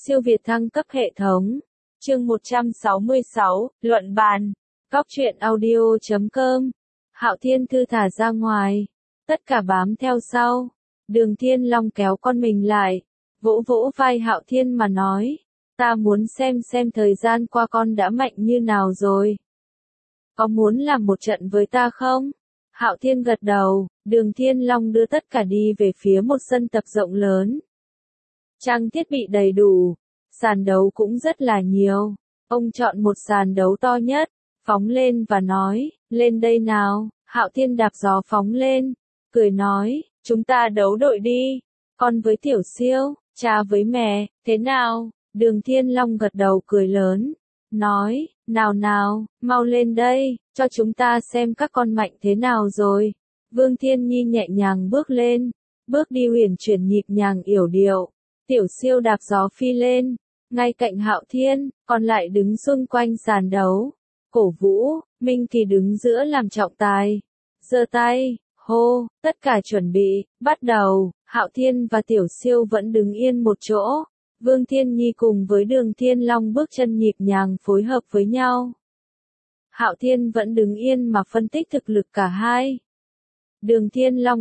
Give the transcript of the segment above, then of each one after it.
Siêu việt thăng cấp hệ thống. Chương 166, luận bàn. Góc truyện audio.com. Hạo Thiên thư thả ra ngoài. Tất cả bám theo sau. Đường Thiên Long kéo con mình lại. Vỗ vỗ vai Hạo Thiên mà nói. Ta muốn xem thời gian qua con đã mạnh như nào rồi. Có muốn làm một trận với ta không? Hạo Thiên gật đầu. Đường Thiên Long đưa tất cả đi về phía một sân tập rộng lớn. Trang thiết bị đầy đủ, sàn đấu cũng rất là nhiều. Ông chọn một sàn đấu to nhất, phóng lên và nói, lên đây nào. Hạo Thiên đạp gió phóng lên, cười nói, chúng ta đấu đội đi. Con với Tiểu Siêu, cha với mẹ, thế nào? Đường Thiên Long gật đầu cười lớn, nói, nào, mau lên đây, cho chúng ta xem các con mạnh thế nào rồi. Vương Thiên Nhi nhẹ nhàng bước lên, bước đi huyền chuyển nhịp nhàng yểu điệu. Tiểu Siêu đạp gió phi lên, ngay cạnh Hạo Thiên, còn lại đứng xung quanh sàn đấu. Cổ Vũ, Minh thì đứng giữa làm trọng tài. Giơ tay, hô, tất cả chuẩn bị, bắt đầu. Hạo Thiên và Tiểu Siêu vẫn đứng yên một chỗ. Vương Thiên Nhi cùng với Đường Thiên Long bước chân nhịp nhàng phối hợp với nhau. Hạo Thiên vẫn đứng yên mà phân tích thực lực cả hai. Đường Thiên Long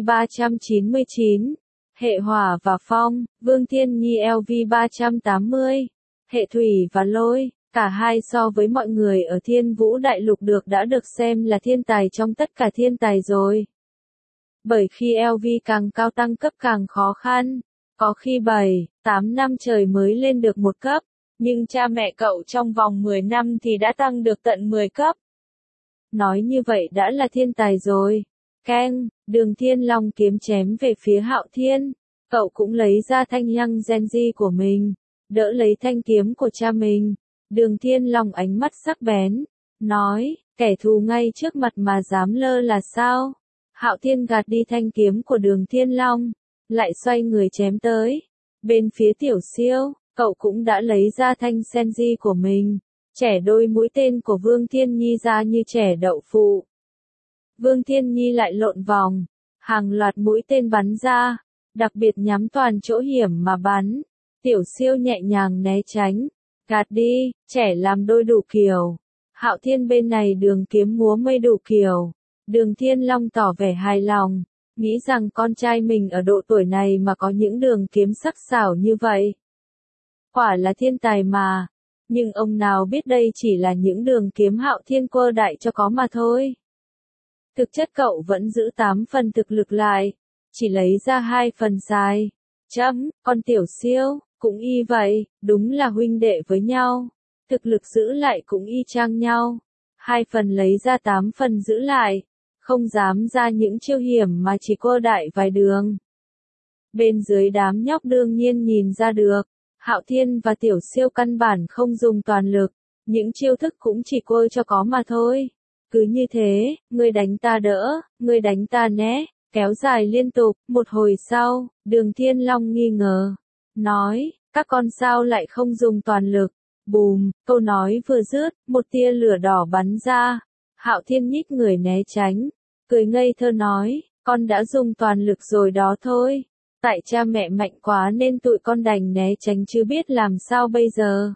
LV399. Hệ hỏa và phong, Vương Thiên Nhi LV380, hệ thủy và lôi, cả hai so với mọi người ở Thiên Vũ Đại Lục đã được xem là thiên tài trong tất cả thiên tài rồi. Bởi khi LV càng cao tăng cấp càng khó khăn, có khi 7-8 năm trời mới lên được một cấp, nhưng cha mẹ cậu trong vòng 10 năm thì đã tăng được tận 10 cấp. Nói như vậy đã là thiên tài rồi. Keng, Đường Thiên Long kiếm chém về phía Hạo Thiên. Cậu cũng lấy ra thanh lăng Genji của mình, đỡ lấy thanh kiếm của cha mình. Đường Thiên Long ánh mắt sắc bén, nói, kẻ thù ngay trước mặt mà dám lơ là sao? Hạo Thiên gạt đi thanh kiếm của Đường Thiên Long, lại xoay người chém tới. Bên phía Tiểu Siêu, cậu cũng đã lấy ra thanh Genji của mình, chẻ đôi mũi tên của Vương Thiên Nhi ra như chẻ đậu phụ. Vương Thiên Nhi lại lộn vòng, hàng loạt mũi tên bắn ra, đặc biệt nhắm toàn chỗ hiểm mà bắn. Tiểu Siêu nhẹ nhàng né tránh, gạt đi, trẻ làm đôi đủ kiểu. Hạo Thiên bên này đường kiếm múa mây đủ kiểu. Đường Thiên Long tỏ vẻ hài lòng, nghĩ rằng con trai mình ở độ tuổi này mà có những đường kiếm sắc sảo như vậy. Quả là thiên tài mà, nhưng ông nào biết đây chỉ là những đường kiếm Hạo Thiên quơ đại cho có mà thôi. Thực chất cậu vẫn giữ 8 phần thực lực lại, chỉ lấy ra 2 phần sai. Con Tiểu Siêu, cũng y vậy, đúng là huynh đệ với nhau. Thực lực giữ lại cũng y chang nhau. 2 phần lấy ra 8 phần giữ lại, không dám ra những chiêu hiểm mà chỉ quơ đại vài đường. Bên dưới đám nhóc đương nhiên nhìn ra được, Hạo Thiên và Tiểu Siêu căn bản không dùng toàn lực, những chiêu thức cũng chỉ quơ cho có mà thôi. Cứ như thế, ngươi đánh ta đỡ, ngươi đánh ta né, kéo dài liên tục. Một hồi sau, Đường Thiên Long nghi ngờ, nói, các con sao lại không dùng toàn lực. Bùm, câu nói vừa dứt, một tia lửa đỏ bắn ra. Hạo Thiên nhích người né tránh, cười ngây thơ nói, con đã dùng toàn lực rồi đó thôi. Tại cha mẹ mạnh quá nên tụi con đành né tránh chứ biết làm sao bây giờ.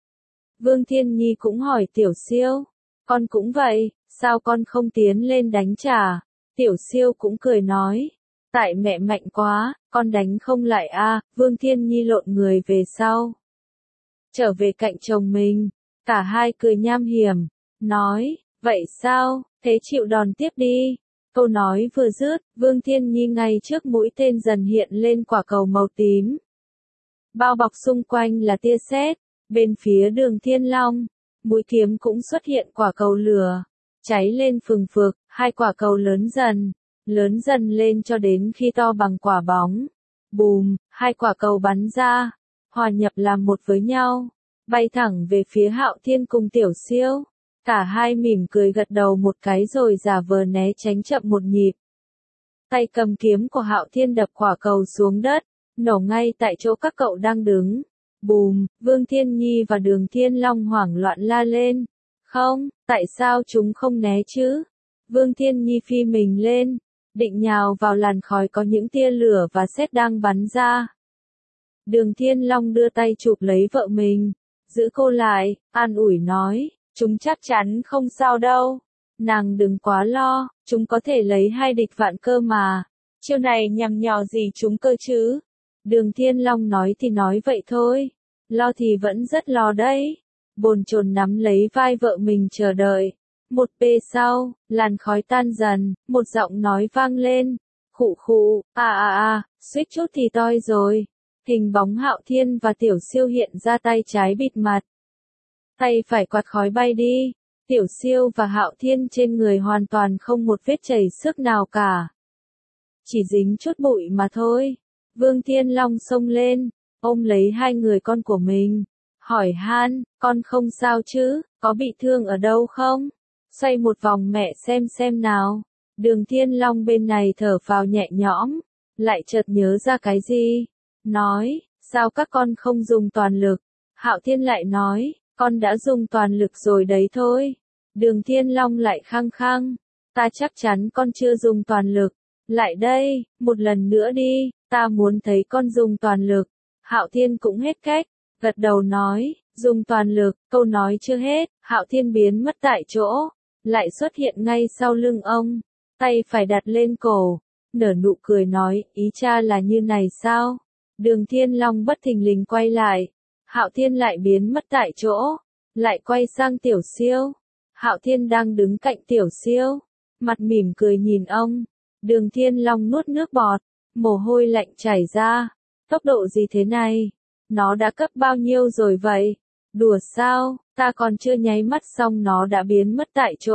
Vương Thiên Nhi cũng hỏi Tiểu Siêu, con cũng vậy, sao con không tiến lên đánh trả? Tiểu Siêu cũng cười nói, tại mẹ mạnh quá, con đánh không lại a. Vương Thiên Nhi lộn người về sau, trở về cạnh chồng mình, cả hai cười nham hiểm, nói, vậy sao, thế chịu đòn tiếp đi. Câu nói vừa dứt, Vương Thiên Nhi ngay trước mũi tên dần hiện lên quả cầu màu tím. Bao bọc xung quanh là tia sét, bên phía Đường Thiên Long, mũi kiếm cũng xuất hiện quả cầu lửa, cháy lên phừng phực, hai quả cầu lớn dần lên cho đến khi to bằng quả bóng. Bùm, hai quả cầu bắn ra, hòa nhập làm một với nhau, bay thẳng về phía Hạo Thiên cùng Tiểu Siêu. Cả hai mỉm cười gật đầu một cái rồi giả vờ né tránh chậm một nhịp. Tay cầm kiếm của Hạo Thiên đập quả cầu xuống đất, nổ ngay tại chỗ các cậu đang đứng. Bùm, Vương Thiên Nhi và Đường Thiên Long hoảng loạn la lên. Không, tại sao chúng không né chứ? Vương Thiên Nhi phi mình lên, định nhào vào làn khói có những tia lửa và sét đang bắn ra. Đường Thiên Long đưa tay chụp lấy vợ mình, giữ cô lại, an ủi nói, chúng chắc chắn không sao đâu. Nàng đừng quá lo, chúng có thể lấy 2 địch vạn cơ mà. Chiêu này nhằm nhò gì chúng cơ chứ? Đường Thiên Long nói thì nói vậy thôi. Lo thì vẫn rất lo đấy. Bồn chồn nắm lấy vai vợ mình chờ đợi. Một bê sau, làn khói tan dần, một giọng nói vang lên. Khụ khụ, suýt chút thì toi rồi. Hình bóng Hạo Thiên và Tiểu Siêu hiện ra, tay trái bịt mặt. Tay phải quạt khói bay đi. Tiểu Siêu và Hạo Thiên trên người hoàn toàn không một vết chảy xước nào cả. Chỉ dính chút bụi mà thôi. Vương Thiên Long xông lên, ôm lấy 2 người con của mình. Hỏi han, con không sao chứ, có bị thương ở đâu không? Xoay một vòng mẹ xem nào. Đường Thiên Long bên này thở phào nhẹ nhõm, lại chợt nhớ ra cái gì. Nói, sao các con không dùng toàn lực? Hạo Thiên lại nói, con đã dùng toàn lực rồi đấy thôi. Đường Thiên Long lại khăng khăng, ta chắc chắn con chưa dùng toàn lực. Lại đây, một lần nữa đi, ta muốn thấy con dùng toàn lực. Hạo Thiên cũng hết cách, gật đầu nói, dùng toàn lực, câu nói chưa hết, Hạo Thiên biến mất tại chỗ, lại xuất hiện ngay sau lưng ông, tay phải đặt lên cổ, nở nụ cười nói, ý cha là như này sao? Đường Thiên Long bất thình lình quay lại, Hạo Thiên lại biến mất tại chỗ, lại quay sang Tiểu Siêu. Hạo Thiên đang đứng cạnh Tiểu Siêu, mặt mỉm cười nhìn ông. Đường Thiên Long nuốt nước bọt, mồ hôi lạnh chảy ra. Tốc độ gì thế này? Nó đã cấp bao nhiêu rồi vậy? Đùa sao, ta còn chưa nháy mắt xong nó đã biến mất tại chỗ.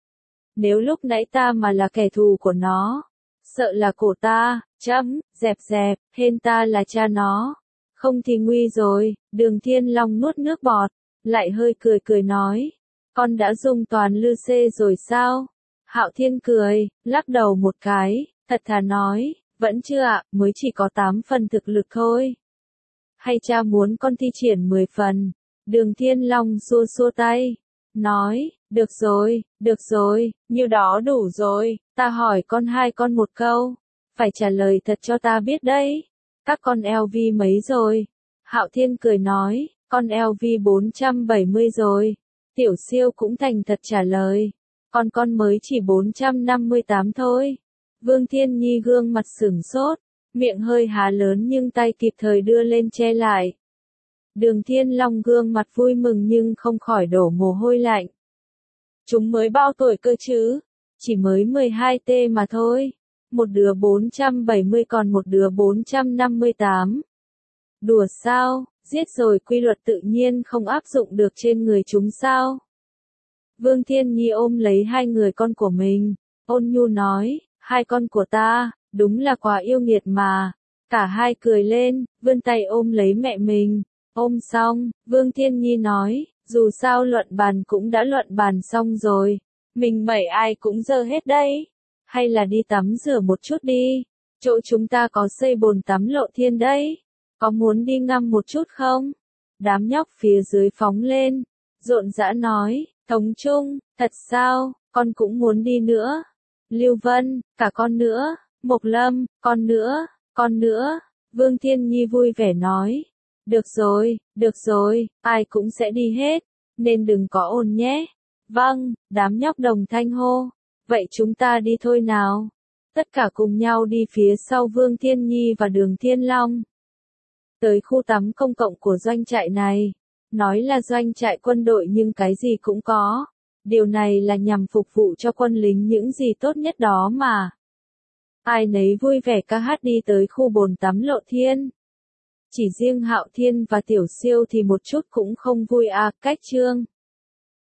Nếu lúc nãy ta mà là kẻ thù của nó, sợ là cổ ta, dẹp, hên ta là cha nó. Không thì nguy rồi. Đường Thiên Long nuốt nước bọt, lại hơi cười nói. Con đã dùng toàn lư xê rồi sao? Hạo Thiên cười, lắc đầu một cái, thật thà nói, vẫn chưa ạ, mới chỉ có 8 phần thực lực thôi. Hay cha muốn con thi triển 10 phần? Đường Thiên Long xua tay, nói, được rồi, nhiêu đó đủ rồi, ta hỏi con 2 con một câu, phải trả lời thật cho ta biết đấy. Các con LV mấy rồi? Hạo Thiên cười nói, con LV 470 rồi. Tiểu Siêu cũng thành thật trả lời, con mới chỉ 458 thôi. Vương Thiên Nhi gương mặt sửng sốt, miệng hơi há lớn nhưng tay kịp thời đưa lên che lại. Đường Thiên Long gương mặt vui mừng nhưng không khỏi đổ mồ hôi lạnh. Chúng mới bao tuổi cơ chứ? Chỉ mới 12T mà thôi. Một đứa 470 còn một đứa 458. Đùa sao, giết rồi quy luật tự nhiên không áp dụng được trên người chúng sao? Vương Thiên Nhi ôm lấy 2 người con của mình, ôn nhu nói, 2 con của ta, đúng là quà yêu nghiệt mà. Cả hai cười lên, vươn tay ôm lấy mẹ mình. Ôm xong, Vương Thiên Nhi nói, dù sao luận bàn cũng đã luận bàn xong rồi. Mình 7 ai cũng dơ hết đấy. Hay là đi tắm rửa một chút đi. Chỗ chúng ta có xây bồn tắm Lộ Thiên đấy. Có muốn đi ngâm một chút không? Đám nhóc phía dưới phóng lên, rộn rã nói, Thống Trung, thật sao, con cũng muốn đi nữa. Lưu Vân, cả con nữa. Mộc Lâm, con nữa. Vương Thiên Nhi vui vẻ nói, được rồi, ai cũng sẽ đi hết, nên đừng có ồn nhé. Vâng, đám nhóc đồng thanh hô, vậy chúng ta đi thôi nào. Tất cả cùng nhau đi phía sau Vương Thiên Nhi và Đường Thiên Long. Tới khu tắm công cộng của doanh trại này. Nói là doanh trại quân đội nhưng cái gì cũng có. Điều này là nhằm phục vụ cho quân lính những gì tốt nhất đó mà. Ai nấy vui vẻ ca hát đi tới khu bồn tắm Lộ Thiên. Chỉ riêng Hạo Thiên và Tiểu Siêu thì một chút cũng không vui cách chương.